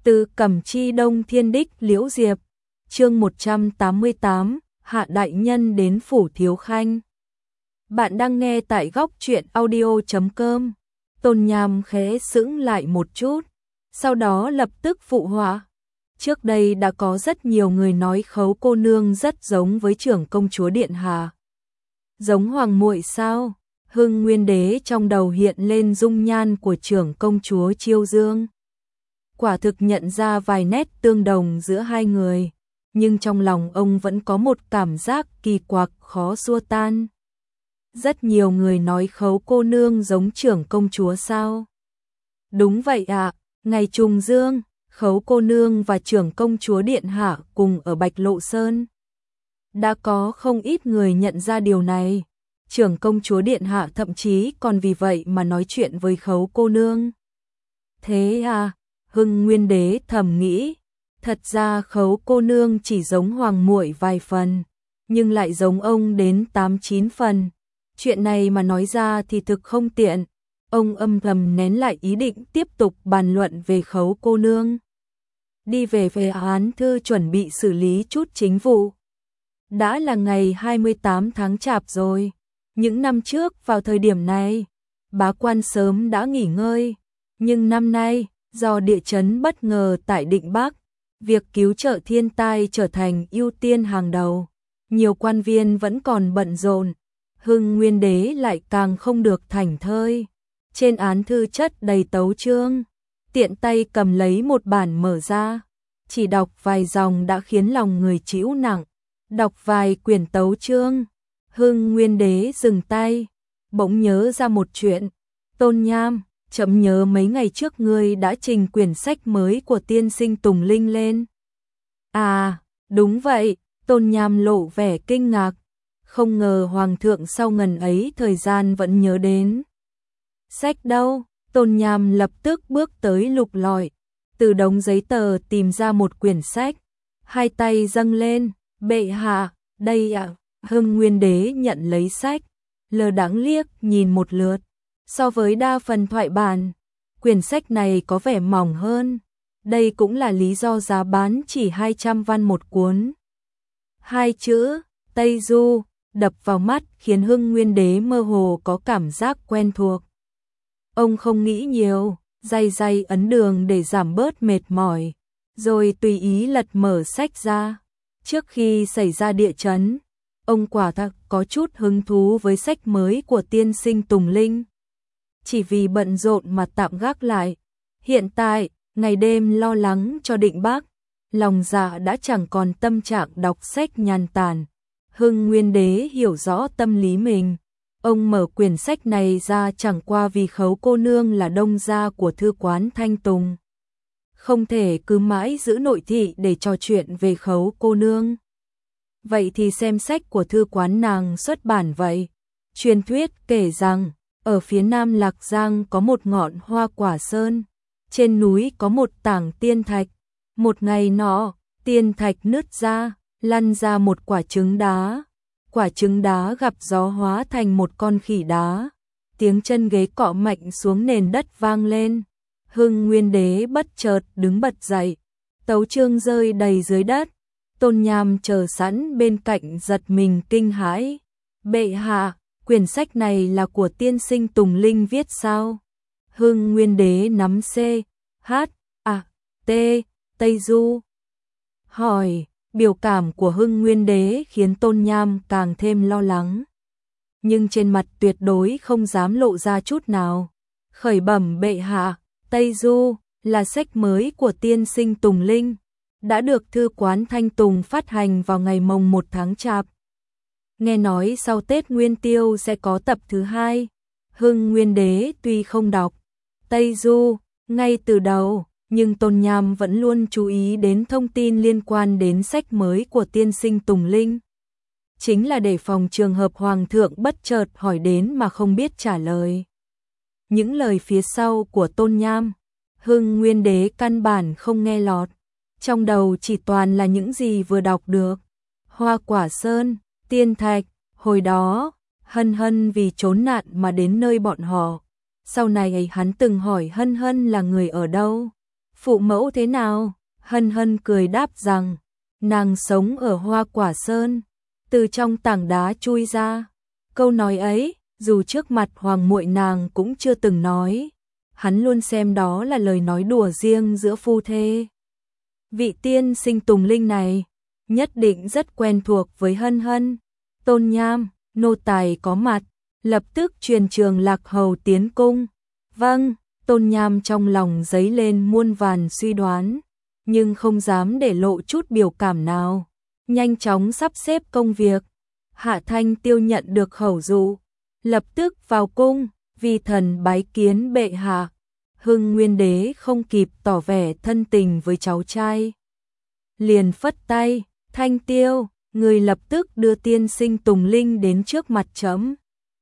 Từ Cẩm Chi Đông Thiên Đích Liễu Diệp, chương 188, Hạ Đại Nhân đến Phủ Thiếu Khanh. Bạn đang nghe tại góc truyện audio.com. Tôn Nham khẽ sững lại một chút, sau đó lập tức phụ họa. Trước đây đã có rất nhiều người nói Khấu cô nương rất giống với trưởng công chúa Điện Hạ. Giống hoàng muội sao? Hưng Nguyên Đế trong đầu hiện lên dung nhan của trưởng công chúa Chiêu Dương. Quả thực nhận ra vài nét tương đồng giữa hai người, nhưng trong lòng ông vẫn có một cảm giác kỳ quặc khó xua tan. Rất nhiều người nói Khấu cô nương giống trưởng công chúa sao? Đúng vậy ạ, ngày trùng dương, Khấu cô nương và trưởng công chúa Điện Hạ cùng ở Bạch Lộ Sơn. Đã có không ít người nhận ra điều này, trưởng công chúa Điện Hạ thậm chí còn vì vậy mà nói chuyện với Khấu cô nương. Thế à? Hưng Nguyên Đế thầm nghĩ, thật ra Khấu cô nương chỉ giống hoàng muội vài phần, nhưng lại giống ông đến 8-9 phần. Chuyện này mà nói ra thì thực không tiện. Ông âm thầm nén lại ý định tiếp tục bàn luận về Khấu cô nương. Đi về án thư chuẩn bị xử lý chút chính vụ. Đã là ngày 28 tháng Chạp rồi. Những năm trước vào thời điểm này, bá quan sớm đã nghỉ ngơi, nhưng năm nay do địa chấn bất ngờ tại Định Bắc, việc cứu trợ thiên tai trở thành ưu tiên hàng đầu. Nhiều quan viên vẫn còn bận rộn, Hưng Nguyên Đế lại càng không được thảnh thơi. Trên án thư chất đầy tấu chương, tiện tay cầm lấy một bản mở ra, chỉ đọc vài dòng đã khiến lòng người chịu nặng. Đọc vài quyển tấu chương, Hưng Nguyên Đế dừng tay, bỗng nhớ ra một chuyện. Tôn Nham, chậm nhớ mấy ngày trước ngươi đã trình quyển sách mới của tiên sinh Tùng Linh lên. À, đúng vậy, Tôn Nham lộ vẻ kinh ngạc, không ngờ Hoàng thượng sau ngần ấy thời gian vẫn nhớ đến. Sách đâu? Tôn Nham lập tức bước tới lục lọi, từ đống giấy tờ tìm ra một quyển sách, hai tay dâng lên, bệ hạ, đây ạ. Hưng Nguyên Đế nhận lấy sách, lờ đãng liếc nhìn một lượt. So với đa phần thoại bản, quyển sách này có vẻ mỏng hơn. Đây cũng là lý do giá bán chỉ 200 văn một cuốn. Hai chữ, Tây Du, đập vào mắt khiến Hưng Nguyên Đế mơ hồ có cảm giác quen thuộc. Ông không nghĩ nhiều, day ấn đường để giảm bớt mệt mỏi, rồi tùy ý lật mở sách ra. Trước khi xảy ra địa chấn, ông quả thật có chút hứng thú với sách mới của tiên sinh Tùng Linh. Chỉ vì bận rộn mà tạm gác lại. Hiện tại, ngày đêm lo lắng cho Định Bắc, lòng dạ đã chẳng còn tâm trạng đọc sách nhàn tản. Hưng Nguyên Đế hiểu rõ tâm lý mình. Ông mở quyển sách này ra chẳng qua vì Khấu cô nương là đông gia của thư quán Thanh Tùng. Không thể cứ mãi giữ nội thị để trò chuyện về Khấu cô nương. Vậy thì xem sách của thư quán nàng xuất bản vậy. Truyền thuyết kể rằng, ở phía nam Lạc Giang có một ngọn hoa quả sơn, trên núi có một tảng tiên thạch. Một ngày nọ, tiên thạch nứt ra, lăn ra một quả trứng đá. Quả trứng đá gặp gió hóa thành một con khỉ đá. Tiếng chân ghế cọ mạnh xuống nền đất vang lên. Hưng Nguyên Đế bất chợt đứng bật dậy, tấu chương rơi đầy dưới đất. Tôn Nham chờ sẵn bên cạnh giật mình kinh hãi. Bệ hạ, quyển sách này là của tiên sinh Tùng Linh viết sao? Hưng Nguyên Đế nắm C, H, A, T, Tây Du. Hỏi, biểu cảm của Hưng Nguyên Đế khiến Tôn Nham càng thêm lo lắng. Nhưng trên mặt tuyệt đối không dám lộ ra chút nào. Khởi bẩm bệ hạ, Tây Du là sách mới của tiên sinh Tùng Linh, đã được thư quán Thanh Tùng phát hành vào ngày mồng 1 tháng Chạp. Nghe nói sau Tết Nguyên Tiêu sẽ có tập thứ 2. Hưng Nguyên Đế tuy không đọc Tây Du ngay từ đầu, nhưng Tôn Nham vẫn luôn chú ý đến thông tin liên quan đến sách mới của tiên sinh Tùng Linh. Chính là để phòng trường hợp Hoàng thượng bất chợt hỏi đến mà không biết trả lời. Những lời phía sau của Tôn Nham, Hưng Nguyên Đế căn bản không nghe lọt. Trong đầu chỉ toàn là những gì vừa đọc được. Hoa quả sơn, tiên thạch, hồi đó, Hân Hân vì trốn nạn mà đến nơi bọn họ. Sau này hắn từng hỏi Hân Hân là người ở đâu. Phụ mẫu thế nào? Hân Hân cười đáp rằng, nàng sống ở Hoa Quả Sơn, từ trong tảng đá chui ra. Câu nói ấy, dù trước mặt hoàng muội nàng cũng chưa từng nói, hắn luôn xem đó là lời nói đùa riêng giữa phu thê. Vị tiên sinh Tùng Linh này, nhất định rất quen thuộc với Hân Hân. Tôn Nham, nô tài có mặt, lập tức truyền Trường Lạc hầu tiến cung. Vâng, Tôn Nham trong lòng dấy lên muôn vàn suy đoán, nhưng không dám để lộ chút biểu cảm nào. Nhanh chóng sắp xếp công việc. Hạ Thanh Tiêu nhận được khẩu dụ, lập tức vào cung, vi thần bái kiến bệ hạ. Hưng Nguyên Đế không kịp tỏ vẻ thân tình với cháu trai, liền phất tay, Thanh Tiêu, người lập tức đưa tiên sinh Tùng Linh đến trước mặt trẫm.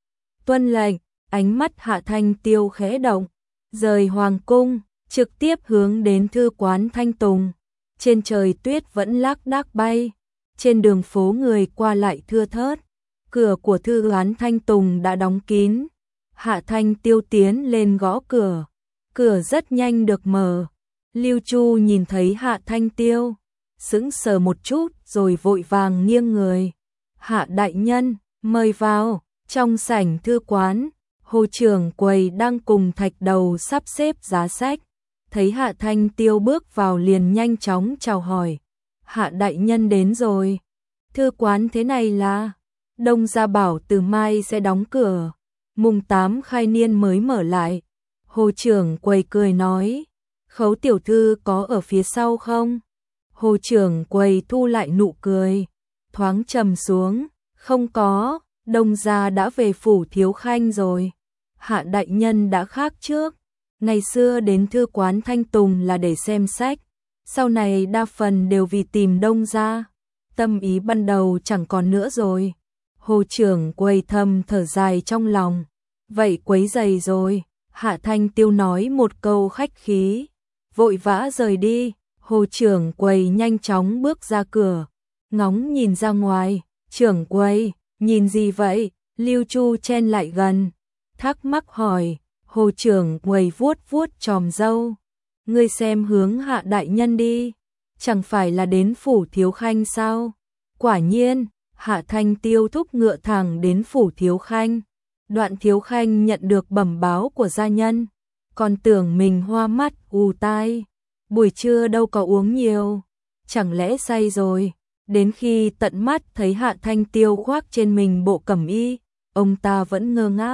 Tuân lệnh. Ánh mắt Hạ Thanh Tiêu khẽ động, rời hoàng cung, trực tiếp hướng đến thư quán Thanh Tùng. Trên trời tuyết vẫn lác đác bay, trên đường phố người qua lại thưa thớt. Cửa của thư quán Thanh Tùng đã đóng kín. Hạ Thanh Tiêu tiến lên gõ cửa, cửa rất nhanh được mở. Lưu Chu nhìn thấy Hạ Thanh Tiêu, sững sờ một chút rồi vội vàng nghiêng người. Hạ đại nhân, mời vào. Trong sảnh thư quán, Hồ trưởng quầy đang cùng Thạch Đầu sắp xếp giá sách. Thấy Hạ Thanh Tiêu bước vào liền nhanh chóng chào hỏi. Hạ đại nhân đến rồi. Thư quán thế này là? Đông gia bảo từ mai sẽ đóng cửa, mùng 8 khai niên mới mở lại. Hồ trưởng quầy cười nói, Khấu tiểu thư có ở phía sau không? Hồ trưởng quầy thu lại nụ cười, thoáng trầm xuống, không có, Đông gia đã về phủ Thiếu Khanh rồi. Hạ đại nhân đã khác trước, ngày xưa đến thư quán Thanh Tùng là để xem sách, sau này đa phần đều vì tìm Đông gia. Tâm ý ban đầu chẳng còn nữa rồi. Hồ trưởng quầy thầm thở dài trong lòng, vậy quấy rầy rồi. Hạ Thanh Tiêu nói một câu khách khí, vội vã rời đi. Hồ trưởng quầy nhanh chóng bước ra cửa, ngóng nhìn ra ngoài. Trưởng quầy, nhìn gì vậy? Lưu Chu chen lại gần, thắc mắc hỏi. Hồ trưởng quầy vuốt vuốt chòm râu, ngươi xem hướng Hạ đại nhân đi, chẳng phải là đến phủ Thiếu Khanh sao? Quả nhiên, Hạ Thanh Tiêu thúc ngựa thẳng đến phủ Thiếu Khanh. Đoạn Thiếu Khanh nhận được bẩm báo của gia nhân, còn tưởng mình hoa mắt ù tai, buổi trưa đâu có uống nhiều, chẳng lẽ say rồi. Đến khi tận mắt thấy Hạ Thanh Tiêu khoác trên mình bộ cẩm y, ông ta vẫn ngơ ngác.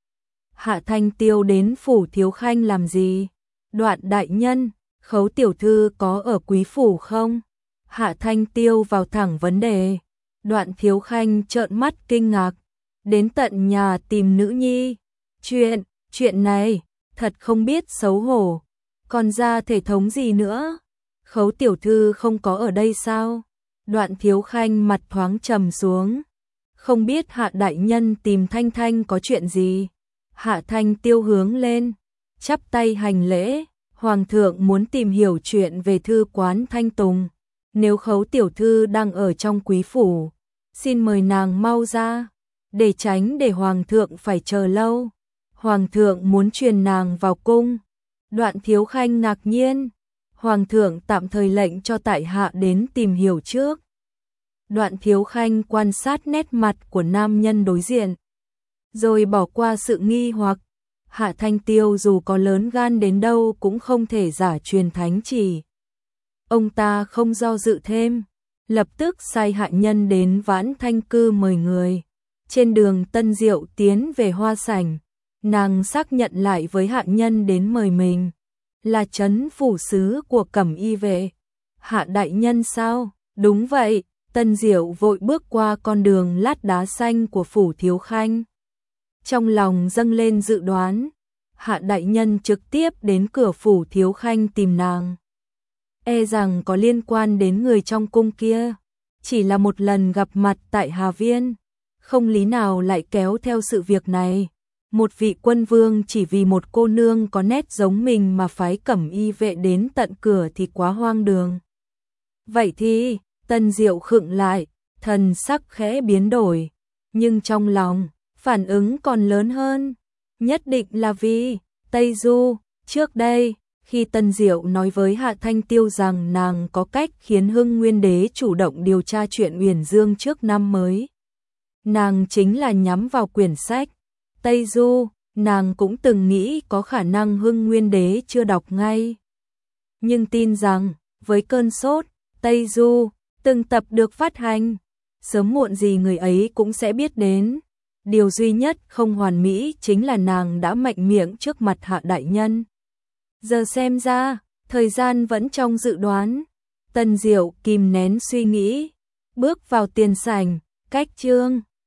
Hạ Thanh Tiêu đến phủ Thiếu Khanh làm gì? Đoạn đại nhân, Khấu tiểu thư có ở quý phủ không? Hạ Thanh Tiêu vào thẳng vấn đề. Đoạn Thiếu Khanh trợn mắt kinh ngạc, đến tận nhà tìm nữ nhi. Chuyện này, thật không biết xấu hổ, còn ra thể thống gì nữa? Khấu tiểu thư không có ở đây sao? Đoạn Thiếu Khanh mặt thoáng trầm xuống, không biết Hạ đại nhân tìm Thanh Thanh có chuyện gì? Hạ Thanh Tiêu hướng lên, chắp tay hành lễ, Hoàng thượng muốn tìm hiểu chuyện về thư quán Thanh Tùng. Nếu Khấu tiểu thư đang ở trong quý phủ, xin mời nàng mau ra, để tránh để Hoàng thượng phải chờ lâu. Hoàng thượng muốn truyền nàng vào cung. Đoạn Thiếu Khanh ngạc nhiên, Hoàng thượng tạm thời lệnh cho tại hạ đến tìm hiểu trước. Đoạn Thiếu Khanh quan sát nét mặt của nam nhân đối diện, rồi bỏ qua sự nghi hoặc. Hạ Thanh Tiêu dù có lớn gan đến đâu cũng không thể giả truyền thánh chỉ. Ông ta không do dự thêm, lập tức sai hạ nhân đến Vãn Thanh Cư mời người. Trên đường Tân Diệu tiến về hoa sảnh, nàng xác nhận lại với hạ nhân đến mời mình, là trấn phủ sứ của Cẩm Y vệ. Hạ đại nhân sao? Đúng vậy. Tân Diệu vội bước qua con đường lát đá xanh của phủ Thiếu Khanh. Trong lòng dâng lên dự đoán, Hạ đại nhân trực tiếp đến cửa phủ Thiếu Khanh tìm nàng, e rằng có liên quan đến người trong cung kia. Chỉ là một lần gặp mặt tại Hà Viên, không lý nào lại kéo theo sự việc này. Một vị quân vương chỉ vì một cô nương có nét giống mình mà phái Cẩm Y vệ đến tận cửa thì quá hoang đường. Vậy thì, Tân Diệu khựng lại, thần sắc khẽ biến đổi, nhưng trong lòng, phản ứng còn lớn hơn. Nhất định là vì Tây Du, trước đây, Khi Tân Diệu nói với Hạ Thanh Tiêu rằng nàng có cách khiến Hưng Nguyên Đế chủ động điều tra chuyện Uyển Dương trước năm mới, nàng chính là nhắm vào quyển sách Tây Du, nàng cũng từng nghĩ có khả năng Hưng Nguyên Đế chưa đọc ngay. Nhưng tin rằng, với cơn sốt, Tây Du, từng tập được phát hành, sớm muộn gì người ấy cũng sẽ biết đến. Điều duy nhất không hoàn mỹ chính là nàng đã mạnh miệng trước mặt Hạ đại nhân. Giờ xem ra, thời gian vẫn trong dự đoán. Tân Diệu kìm nén suy nghĩ, bước vào tiền sảnh, cách chương